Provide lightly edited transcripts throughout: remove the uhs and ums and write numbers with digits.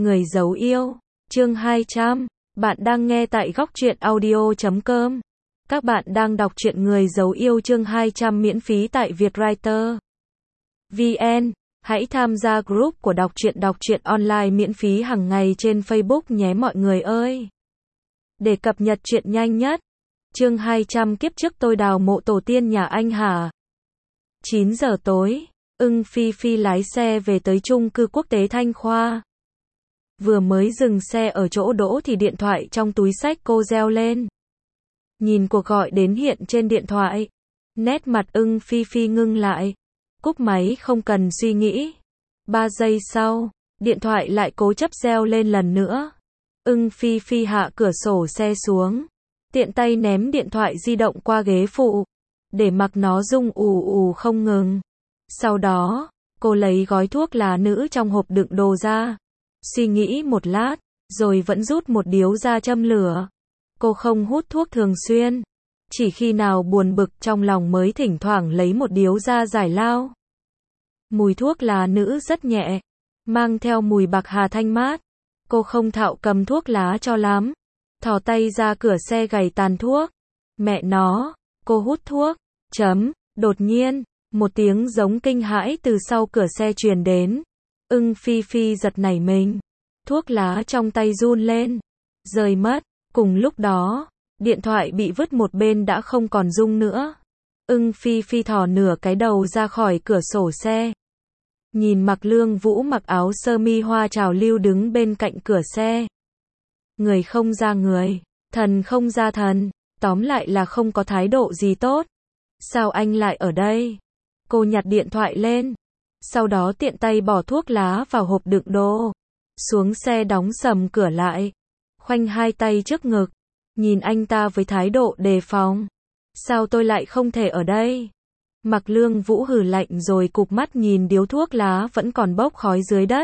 Người giấu yêu, chương 200. Bạn đang nghe tại góc truyện audio.com. Các bạn đang đọc truyện Người giấu yêu chương 200 miễn phí tại Vietwriter VN. Hãy tham gia group của đọc truyện online miễn phí hàng ngày trên Facebook nhé mọi người ơi. Để cập nhật truyện nhanh nhất. Chương 200 kiếp trước tôi đào mộ tổ tiên nhà anh hả? 9 giờ tối, Phi Phi lái xe về tới chung cư quốc tế Thanh Khoa. Vừa mới dừng xe ở chỗ đỗ thì điện thoại trong túi xách cô reo lên. Nhìn cuộc gọi đến hiện trên điện thoại, nét mặt Phi Phi ngưng lại. Cúp máy không cần suy nghĩ. 3 giây sau, điện thoại lại cố chấp reo lên lần nữa. Phi Phi hạ cửa sổ xe xuống, tiện tay ném điện thoại di động qua ghế phụ, để mặc nó rung ù ù không ngừng. Sau đó, cô lấy gói thuốc lá nữ trong hộp đựng đồ ra. Suy nghĩ một lát, rồi vẫn rút một điếu ra châm lửa. Cô không hút thuốc thường xuyên. Chỉ khi nào buồn bực trong lòng mới thỉnh thoảng lấy một điếu ra giải lao. Mùi thuốc lá nữ rất nhẹ, mang theo mùi bạc hà thanh mát. Cô không thạo cầm thuốc lá cho lắm. Thò tay ra cửa xe gảy tàn thuốc. Mẹ nó, cô hút thuốc. Đột nhiên, một tiếng giống kinh hãi từ sau cửa xe truyền đến. Phi Phi giật nảy mình. Thuốc lá trong tay run lên, rơi mất. Cùng lúc đó, điện thoại bị vứt một bên đã không còn rung nữa. Phi Phi thò nửa cái đầu ra khỏi cửa sổ xe. Nhìn Mạc Lương Vũ mặc áo sơ mi hoa trào lưu đứng bên cạnh cửa xe. Người không ra người, thần không ra thần, tóm lại là không có thái độ gì tốt. Sao anh lại ở đây? Cô nhặt điện thoại lên, sau đó tiện tay bỏ thuốc lá vào hộp đựng đồ. Xuống xe đóng sầm cửa lại, khoanh hai tay trước ngực, nhìn anh ta với thái độ đề phòng. Sao tôi lại không thể ở đây? Mạc Lương Vũ hừ lạnh rồi cụp mắt nhìn điếu thuốc lá vẫn còn bốc khói dưới đất.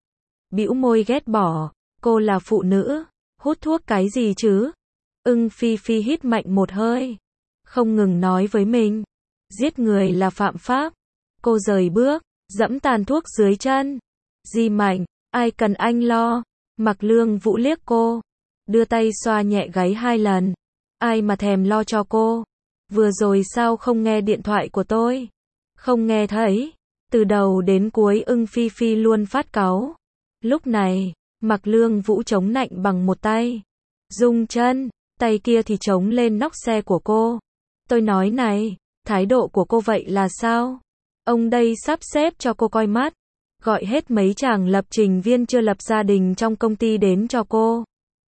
Bĩu môi ghét bỏ, cô là phụ nữ, hút thuốc cái gì chứ? Phi Phi hít mạnh một hơi, không ngừng nói với mình, giết người là phạm pháp. Cô rời bước, dẫm tàn thuốc dưới chân. Di Mạnh, ai cần anh lo? Mạc Lương Vũ liếc cô, đưa tay xoa nhẹ gáy 2 lần. Ai mà thèm lo cho cô? Vừa rồi sao không nghe điện thoại của tôi? Không nghe thấy. Từ đầu đến cuối Phi Phi luôn phát cáu. Lúc này, Mạc Lương Vũ chống nạnh bằng một tay, rung chân, tay kia thì chống lên nóc xe của cô. Tôi nói này, thái độ của cô vậy là sao? Ông đây sắp xếp cho cô coi mắt, gọi hết mấy chàng lập trình viên chưa lập gia đình trong công ty đến cho cô.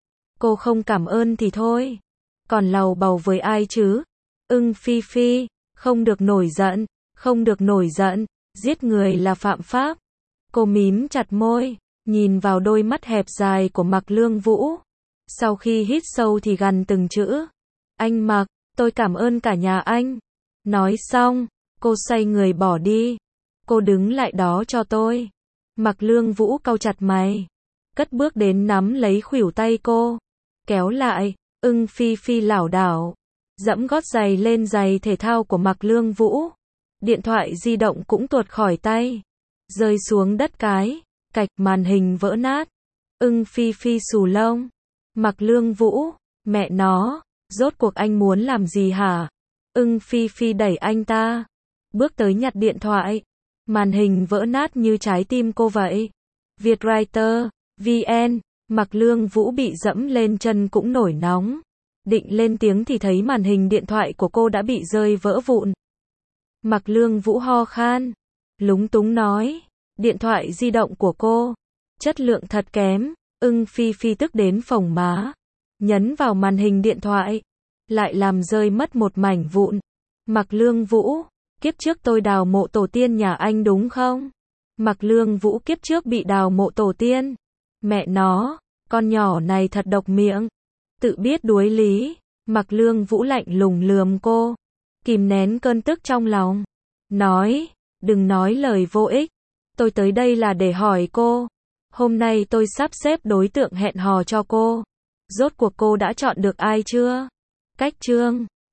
Cô không cảm ơn thì thôi, còn lầu bầu với ai chứ? Phi Phi, không được nổi giận, không được nổi giận, giết người là phạm pháp. Cô mím chặt môi, nhìn vào đôi mắt hẹp dài của Mạc Lương Vũ. Sau khi hít sâu thì gằn từng chữ. Anh Mạc, tôi cảm ơn cả nhà anh. Nói xong, cô xoay người bỏ đi. Cô đứng lại đó cho tôi. Mạc Lương Vũ cau chặt mày, cất bước đến nắm lấy khuỷu tay cô, kéo lại. Phi Phi lảo đảo, dẫm gót giày lên giày thể thao của Mạc Lương Vũ. Điện thoại di động cũng tuột khỏi tay, rơi xuống đất cái, cạch, màn hình vỡ nát. Phi Phi xù lông. Mạc Lương Vũ, mẹ nó, rốt cuộc anh muốn làm gì hả? Phi Phi đẩy anh ta, bước tới nhặt điện thoại. Màn hình vỡ nát như trái tim cô vậy. Vietwriter VN. Mạc Lương Vũ bị dẫm lên chân cũng nổi nóng. Định lên tiếng thì thấy màn hình điện thoại của cô đã bị rơi vỡ vụn. Mạc Lương Vũ ho khan, lúng túng nói, điện thoại di động của cô, chất lượng thật kém. Phi Phi tức đến phồng má, nhấn vào màn hình điện thoại, lại làm rơi mất một mảnh vụn. Mạc Lương Vũ, kiếp trước tôi đào mộ tổ tiên nhà anh đúng không? Mạc Lương Vũ kiếp trước bị đào mộ tổ tiên. Mẹ nó, con nhỏ này thật độc miệng, tự biết đuối lý. Mạc Lương Vũ lạnh lùng lườm cô, kìm nén cơn tức trong lòng, nói, đừng nói lời vô ích. Tôi tới đây là để hỏi cô, hôm nay tôi sắp xếp đối tượng hẹn hò cho cô. Rốt cuộc cô đã chọn được ai chưa? Cách chương